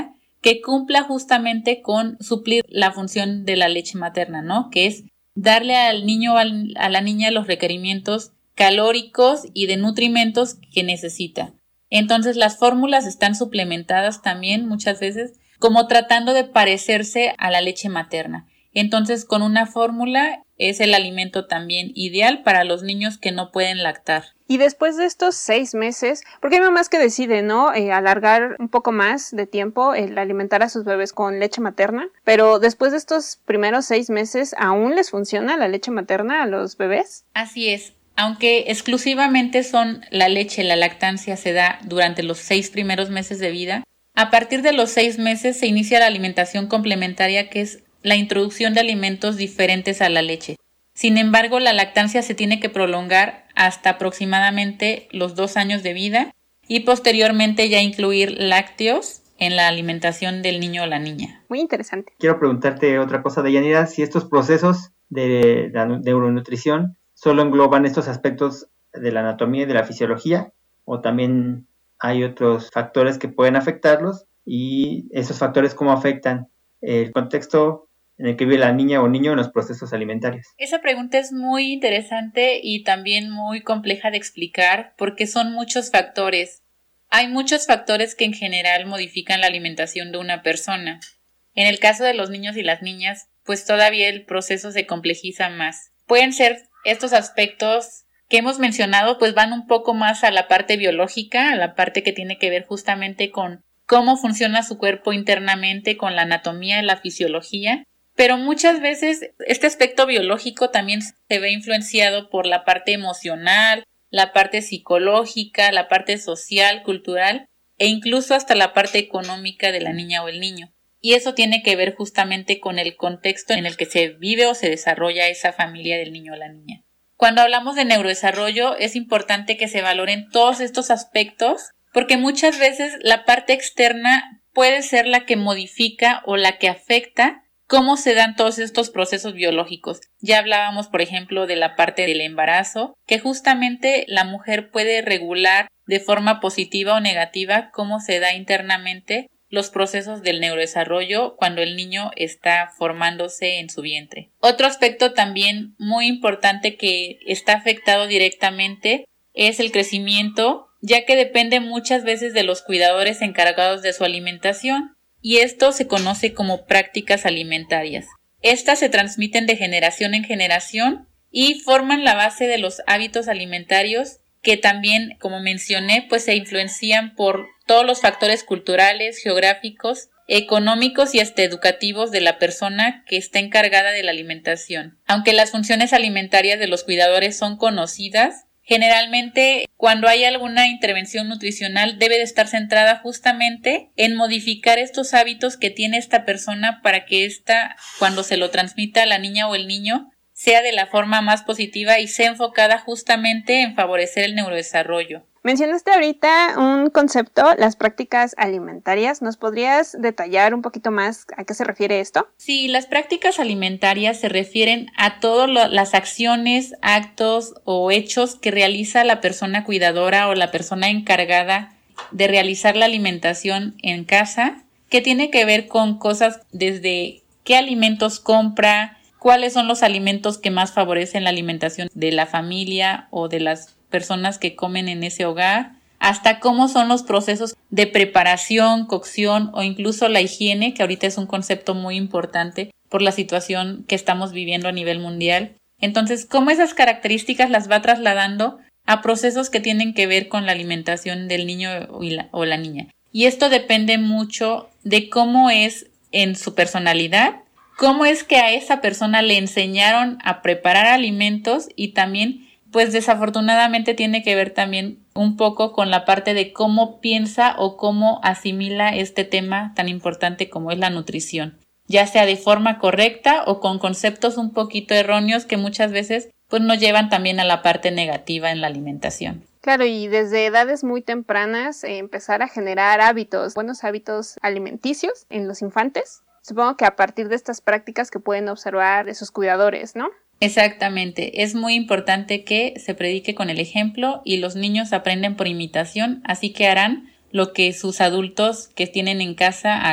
que cumpla justamente con suplir la función de la leche materna, ¿no? Que es darle al niño o a la niña los requerimientos calóricos y de nutrimentos que necesita. Entonces las fórmulas están suplementadas también muchas veces como tratando de parecerse a la leche materna. Entonces con una fórmula es el alimento también ideal para los niños que no pueden lactar. Y después de estos seis meses, porque hay mamás que deciden, ¿no? Eh, alargar un poco más de tiempo el alimentar a sus bebés con leche materna, pero después de estos primeros seis meses, ¿aún les funciona la leche materna a los bebés? Así es. Aunque exclusivamente son la leche, la lactancia se da durante los seis primeros meses de vida, a partir de los seis meses se inicia la alimentación complementaria, que es la introducción de alimentos diferentes a la leche. Sin embargo, la lactancia se tiene que prolongar hasta aproximadamente los dos años de vida y posteriormente ya incluir lácteos en la alimentación del niño o la niña. Muy interesante. Quiero preguntarte otra cosa, Deyanira, si estos procesos de la neuronutrición solo engloban estos aspectos de la anatomía y de la fisiología, o también hay otros factores que pueden afectarlos, y esos factores cómo afectan el contexto en el que vive la niña o niño en los procesos alimentarios. Esa pregunta es muy interesante y también muy compleja de explicar porque son muchos factores. Hay muchos factores que en general modifican la alimentación de una persona. En el caso de los niños y las niñas, pues todavía el proceso se complejiza más. Pueden ser estos aspectos que hemos mencionado, pues van un poco más a la parte biológica, a la parte que tiene que ver justamente con cómo funciona su cuerpo internamente, con la anatomía y la fisiología. Pero muchas veces este aspecto biológico también se ve influenciado por la parte emocional, la parte psicológica, la parte social, cultural e incluso hasta la parte económica de la niña o el niño. Y eso tiene que ver justamente con el contexto en el que se vive o se desarrolla esa familia del niño o la niña. Cuando hablamos de neurodesarrollo es importante que se valoren todos estos aspectos porque muchas veces la parte externa puede ser la que modifica o la que afecta cómo se dan todos estos procesos biológicos. Ya hablábamos, por ejemplo, de la parte del embarazo, que justamente la mujer puede regular de forma positiva o negativa cómo se da internamente los procesos del neurodesarrollo cuando el niño está formándose en su vientre. Otro aspecto también muy importante que está afectado directamente es el crecimiento, ya que depende muchas veces de los cuidadores encargados de su alimentación. Y esto se conoce como prácticas alimentarias. Estas se transmiten de generación en generación y forman la base de los hábitos alimentarios que también, como mencioné, pues se influencian por todos los factores culturales, geográficos, económicos y hasta educativos de la persona que está encargada de la alimentación. Aunque las funciones alimentarias de los cuidadores son conocidas, generalmente, cuando hay alguna intervención nutricional, debe de estar centrada justamente en modificar estos hábitos que tiene esta persona para que ésta, cuando se lo transmita a la niña o el niño, sea de la forma más positiva y sea enfocada justamente en favorecer el neurodesarrollo. Mencionaste ahorita un concepto, las prácticas alimentarias. ¿Nos podrías detallar un poquito más a qué se refiere esto? Sí, las prácticas alimentarias se refieren a todas las acciones, actos o hechos que realiza la persona cuidadora o la persona encargada de realizar la alimentación en casa, que tiene que ver con cosas desde qué alimentos compra, cuáles son los alimentos que más favorecen la alimentación de la familia o de las personas que comen en ese hogar, hasta cómo son los procesos de preparación, cocción o incluso la higiene, que ahorita es un concepto muy importante por la situación que estamos viviendo a nivel mundial. Entonces, cómo esas características las va trasladando a procesos que tienen que ver con la alimentación del niño o la, o la niña. Y esto depende mucho de cómo es en su personalidad, cómo es que a esa persona le enseñaron a preparar alimentos y también pues desafortunadamente tiene que ver también un poco con la parte de cómo piensa o cómo asimila este tema tan importante como es la nutrición, ya sea de forma correcta o con conceptos un poquito erróneos que muchas veces pues nos llevan también a la parte negativa en la alimentación. Claro, y desde edades muy tempranas eh, empezar a generar hábitos, buenos hábitos alimenticios en los infantes. Supongo que a partir de estas prácticas que pueden observar de sus cuidadores, ¿no? Exactamente, es muy importante que se predique con el ejemplo y los niños aprenden por imitación, así que harán lo que sus adultos que tienen en casa hagan.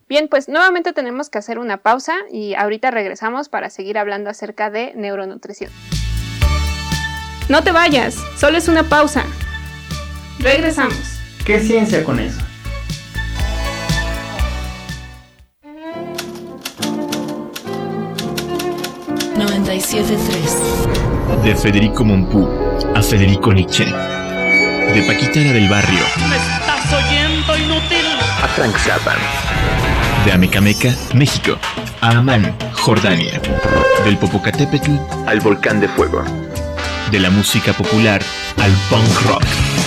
Bien, pues nuevamente tenemos que hacer una pausa y ahorita regresamos para seguir hablando acerca de neuronutrición. No te vayas, solo es una pausa. Regresamos. ¿Qué ciencia con eso? noventa y siete punto tres. De Federico Mompou a Federico Nietzsche. De Paquita la del Barrio. ¿Me estás oyendo, inútil? A Frank Zappa. De Amecameca, México, a Amán, Jordania. Del Popocatépetl al Volcán de Fuego. De la música popular al punk rock.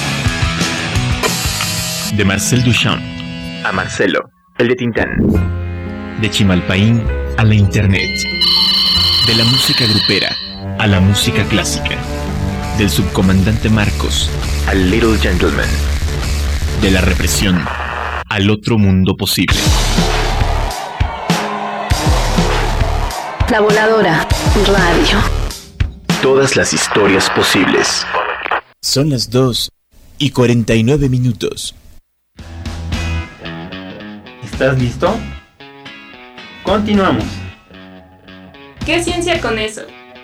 De Marcel Duchamp a Marcelo, el de Tintán. De Chimalpaín a la internet. De la música grupera a la música clásica. Del subcomandante Marcos al Little Gentleman. De la represión al otro mundo posible. La Voladora Radio. Todas las historias posibles. Son las dos y cuarenta y nueve minutos. ¿Estás listo? Continuamos. ¿Qué ciencia con eso?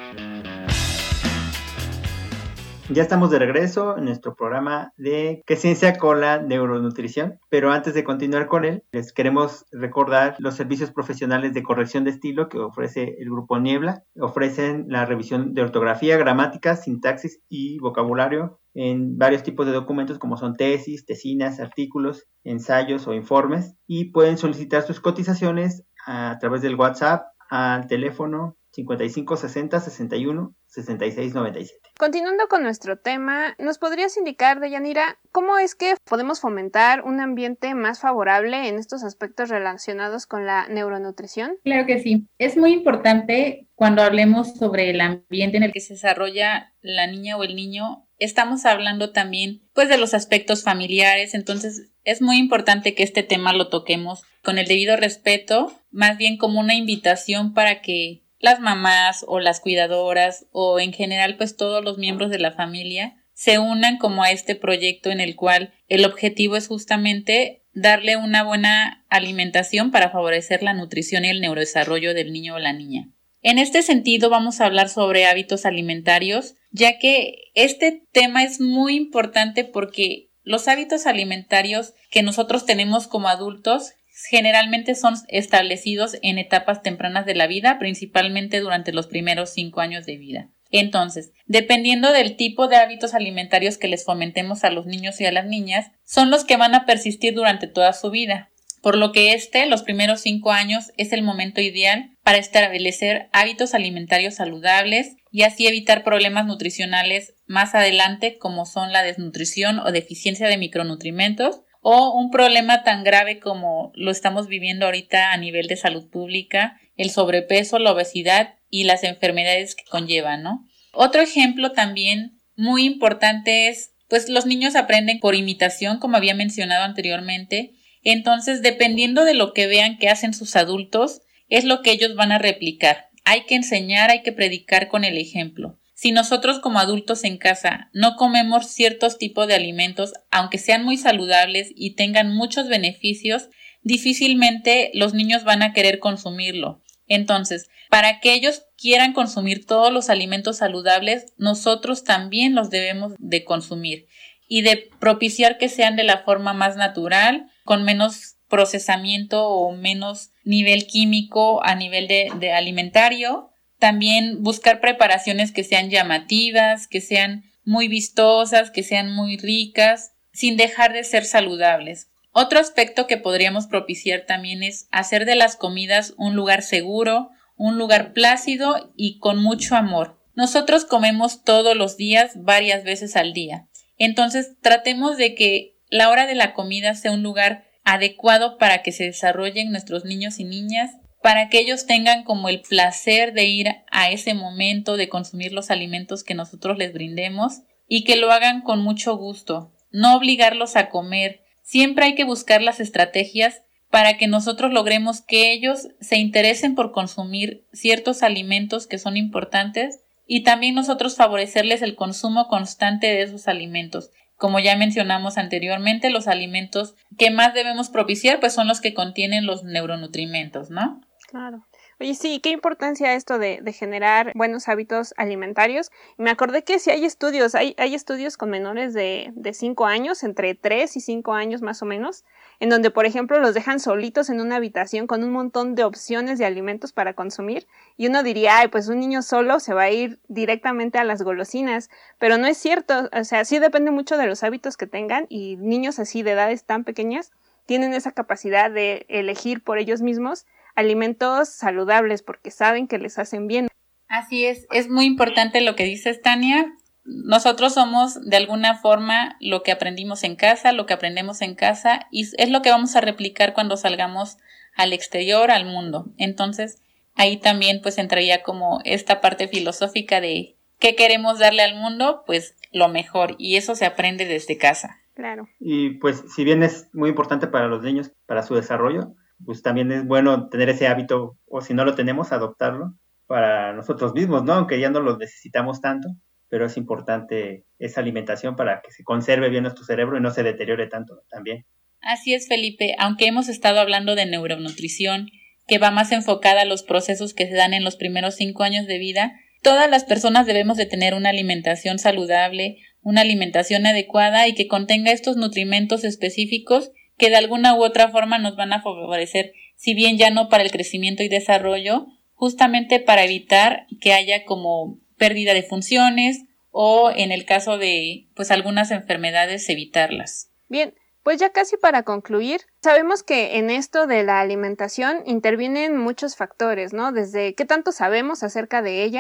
Ya estamos de regreso en nuestro programa de ¿Qué ciencia con la neuronutrición? Pero antes de continuar con él, les queremos recordar los servicios profesionales de corrección de estilo que ofrece el Grupo Niebla. Ofrecen la revisión de ortografía, gramática, sintaxis y vocabulario en varios tipos de documentos como son tesis, tesinas, artículos, ensayos o informes. Y pueden solicitar sus cotizaciones a través del WhatsApp al teléfono cincuenta y cinco sesenta sesenta y uno sesenta y seis noventa y siete. Continuando con nuestro tema, ¿nos podrías indicar, Deyanira, cómo es que podemos fomentar un ambiente más favorable en estos aspectos relacionados con la neuronutrición? Claro que sí. Es muy importante cuando hablemos sobre el ambiente en el que se desarrolla la niña o el niño. Estamos hablando también pues de los aspectos familiares, entonces es muy importante que este tema lo toquemos con el debido respeto, más bien como una invitación para que las mamás o las cuidadoras o en general pues todos los miembros de la familia se unan como a este proyecto en el cual el objetivo es justamente darle una buena alimentación para favorecer la nutrición y el neurodesarrollo del niño o la niña. En este sentido vamos a hablar sobre hábitos alimentarios, ya que este tema es muy importante porque los hábitos alimentarios que nosotros tenemos como adultos generalmente son establecidos en etapas tempranas de la vida, principalmente durante los primeros cinco años de vida. Entonces, dependiendo del tipo de hábitos alimentarios que les fomentemos a los niños y a las niñas, son los que van a persistir durante toda su vida. Por lo que este, los primeros cinco años, es el momento ideal para establecer hábitos alimentarios saludables y así evitar problemas nutricionales más adelante, como son la desnutrición o deficiencia de micronutrientes, o un problema tan grave como lo estamos viviendo ahorita a nivel de salud pública, el sobrepeso, la obesidad y las enfermedades que conllevan, ¿no? Otro ejemplo también muy importante es, pues los niños aprenden por imitación, como había mencionado anteriormente. Entonces, dependiendo de lo que vean que hacen sus adultos, es lo que ellos van a replicar. Hay que enseñar, hay que predicar con el ejemplo. Si nosotros como adultos en casa no comemos ciertos tipos de alimentos, aunque sean muy saludables y tengan muchos beneficios, difícilmente los niños van a querer consumirlo. Entonces, para que ellos quieran consumir todos los alimentos saludables, nosotros también los debemos de consumir y de propiciar que sean de la forma más natural, con menos procesamiento o menos nivel químico a nivel de, de alimentario. También buscar preparaciones que sean llamativas, que sean muy vistosas, que sean muy ricas, sin dejar de ser saludables. Otro aspecto que podríamos propiciar también es hacer de las comidas un lugar seguro, un lugar plácido y con mucho amor. Nosotros comemos todos los días, varias veces al día. Entonces, tratemos de que la hora de la comida sea un lugar adecuado para que se desarrollen nuestros niños y niñas, para que ellos tengan como el placer de ir a ese momento de consumir los alimentos que nosotros les brindemos y que lo hagan con mucho gusto. No obligarlos a comer. Siempre hay que buscar las estrategias para que nosotros logremos que ellos se interesen por consumir ciertos alimentos que son importantes y también nosotros favorecerles el consumo constante de esos alimentos. Como ya mencionamos anteriormente, los alimentos que más debemos propiciar pues son los que contienen los neuronutrimentos, ¿no? Claro. Oye, sí, qué importancia esto de, de generar buenos hábitos alimentarios. Me acordé que sí hay estudios, hay, hay estudios con menores de, de cinco años, entre tres y cinco años más o menos, en donde, por ejemplo, los dejan solitos en una habitación con un montón de opciones de alimentos para consumir, y uno diría, ay, pues un niño solo se va a ir directamente a las golosinas, pero no es cierto. O sea, sí depende mucho de los hábitos que tengan, y niños así de edades tan pequeñas tienen esa capacidad de elegir por ellos mismos alimentos saludables porque saben que les hacen bien. Así es, es muy importante lo que dices, Tania. Nosotros somos de alguna forma lo que aprendimos en casa, lo que aprendemos en casa, y es lo que vamos a replicar cuando salgamos al exterior, al mundo. Entonces, ahí también pues entraría como esta parte filosófica de ¿qué queremos darle al mundo? Pues lo mejor, y eso se aprende desde casa. Claro. Y pues si bien es muy importante para los niños, para su desarrollo, pues también es bueno tener ese hábito, o si no lo tenemos, adoptarlo para nosotros mismos, ¿no? Aunque ya no lo necesitamos tanto, pero es importante esa alimentación para que se conserve bien nuestro cerebro y no se deteriore tanto también. Así es, Felipe, aunque hemos estado hablando de neuronutrición, que va más enfocada a los procesos que se dan en los primeros cinco años de vida, todas las personas debemos de tener una alimentación saludable, una alimentación adecuada y que contenga estos nutrimentos específicos que de alguna u otra forma nos van a favorecer, si bien ya no para el crecimiento y desarrollo, justamente para evitar que haya como pérdida de funciones o en el caso de pues algunas enfermedades evitarlas. Bien, pues ya casi para concluir, sabemos que en esto de la alimentación intervienen muchos factores, ¿no? Desde qué tanto sabemos acerca de ella,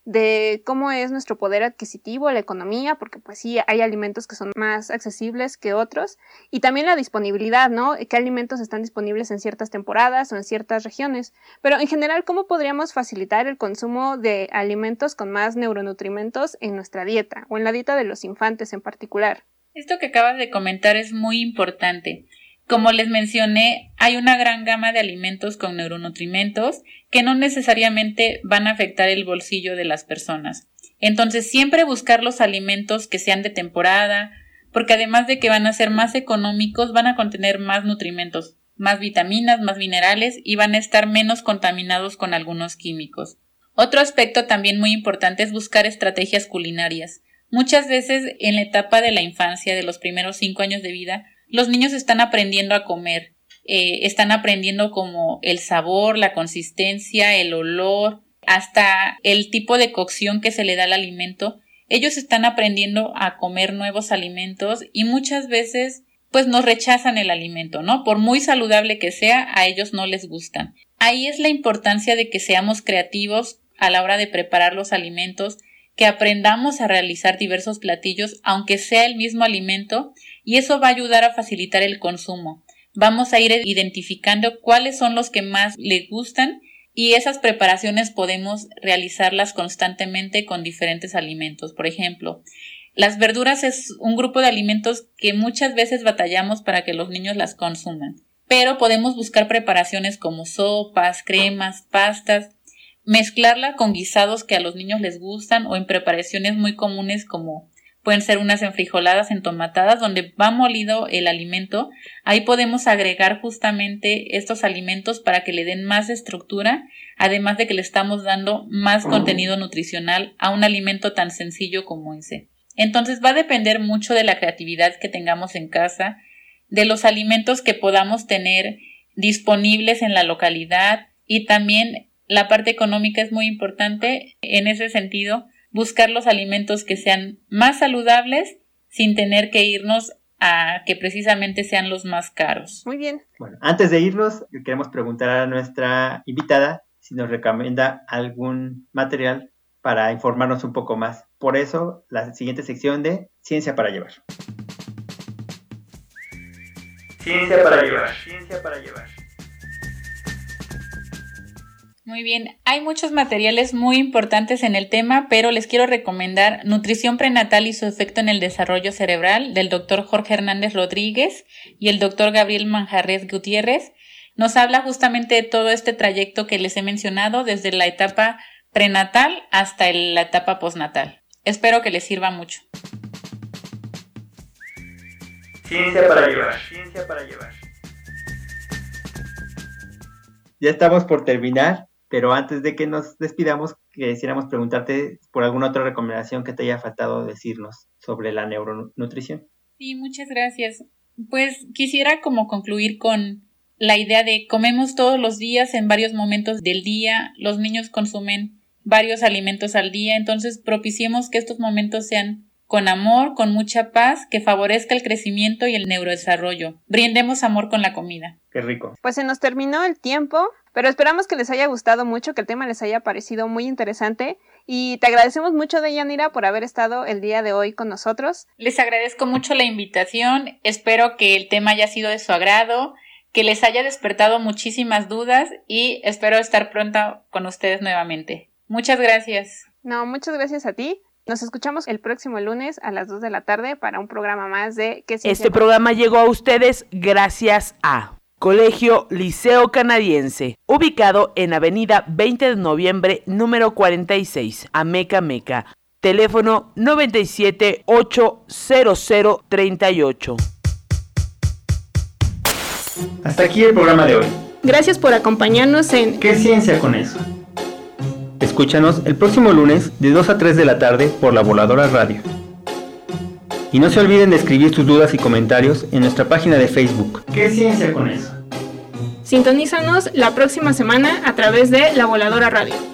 de cómo es nuestro poder adquisitivo, la economía, porque pues sí hay alimentos que son más accesibles que otros, y también la disponibilidad, ¿no? Qué alimentos están disponibles en ciertas temporadas o en ciertas regiones, pero en general, ¿cómo podríamos facilitar el consumo de alimentos con más neuronutrimentos en nuestra dieta, o en la dieta de los infantes en particular? Esto que acabas de comentar es muy importante. Como les mencioné, hay una gran gama de alimentos con neuronutrimentos que no necesariamente van a afectar el bolsillo de las personas. Entonces, siempre buscar los alimentos que sean de temporada, porque además de que van a ser más económicos, van a contener más nutrimentos, más vitaminas, más minerales y van a estar menos contaminados con algunos químicos. Otro aspecto también muy importante es buscar estrategias culinarias. Muchas veces en la etapa de la infancia, de los primeros cinco años de vida, los niños están aprendiendo a comer, eh, están aprendiendo como el sabor, la consistencia, el olor, hasta el tipo de cocción que se le da al alimento. Ellos están aprendiendo a comer nuevos alimentos y muchas veces pues nos rechazan el alimento, ¿no? Por muy saludable que sea, a ellos no les gustan. Ahí es la importancia de que seamos creativos a la hora de preparar los alimentos, que aprendamos a realizar diversos platillos, aunque sea el mismo alimento, y eso va a ayudar a facilitar el consumo. Vamos a ir identificando cuáles son los que más les gustan y esas preparaciones podemos realizarlas constantemente con diferentes alimentos. Por ejemplo, las verduras es un grupo de alimentos que muchas veces batallamos para que los niños las consuman, pero podemos buscar preparaciones como sopas, cremas, pastas, mezclarla con guisados que a los niños les gustan o en preparaciones muy comunes como pueden ser unas enfrijoladas entomatadas donde va molido el alimento. Ahí podemos agregar justamente estos alimentos para que le den más estructura, además de que le estamos dando más contenido nutricional a un alimento tan sencillo como ese. Entonces va a depender mucho de la creatividad que tengamos en casa, de los alimentos que podamos tener disponibles en la localidad y también la parte económica es muy importante en ese sentido, buscar los alimentos que sean más saludables sin tener que irnos a que precisamente sean los más caros. Muy bien. Bueno, antes de irnos, queremos preguntar a nuestra invitada si nos recomienda algún material para informarnos un poco más. Por eso, la siguiente sección de Ciencia para Llevar. Ciencia para Llevar. Ciencia para Llevar. Muy bien, hay muchos materiales muy importantes en el tema, pero les quiero recomendar Nutrición Prenatal y su efecto en el desarrollo cerebral del doctor Jorge Hernández Rodríguez y el doctor Gabriel Manjarres Gutiérrez. Nos habla justamente de todo este trayecto que les he mencionado desde la etapa prenatal hasta la etapa postnatal. Espero que les sirva mucho. Ciencia para llevar. Ciencia para llevar. Ya estamos por terminar, pero antes de que nos despidamos, quisiéramos preguntarte por alguna otra recomendación que te haya faltado decirnos sobre la neuronutrición. Sí, muchas gracias. Pues quisiera como concluir con la idea de comemos todos los días en varios momentos del día, los niños consumen varios alimentos al día, entonces propiciemos que estos momentos sean con amor, con mucha paz, que favorezca el crecimiento y el neurodesarrollo. Brindemos amor con la comida. Qué rico. Pues se nos terminó el tiempo, pero esperamos que les haya gustado mucho, que el tema les haya parecido muy interesante y te agradecemos mucho, Deyanira, por haber estado el día de hoy con nosotros. Les agradezco mucho la invitación, espero que el tema haya sido de su agrado, que les haya despertado muchísimas dudas y espero estar pronto con ustedes nuevamente. Muchas gracias. No, muchas gracias a ti. Nos escuchamos el próximo lunes a las dos de la tarde para un programa más de ¿Qué ciencia? Este programa llegó a ustedes gracias a Colegio Liceo Canadiense, ubicado en Avenida veinte de noviembre, número cuarenta y seis, Ameca Meca. Teléfono noventa y siete, ocho cero cero, treinta y ocho. Hasta aquí el programa de hoy. Gracias por acompañarnos en ¿Qué ciencia con eso? Escúchanos el próximo lunes de dos a tres de la tarde por La Voladora Radio. Y no se olviden de escribir sus dudas y comentarios en nuestra página de Facebook. ¿Qué ciencia con eso? Sintonízanos la próxima semana a través de La Voladora Radio.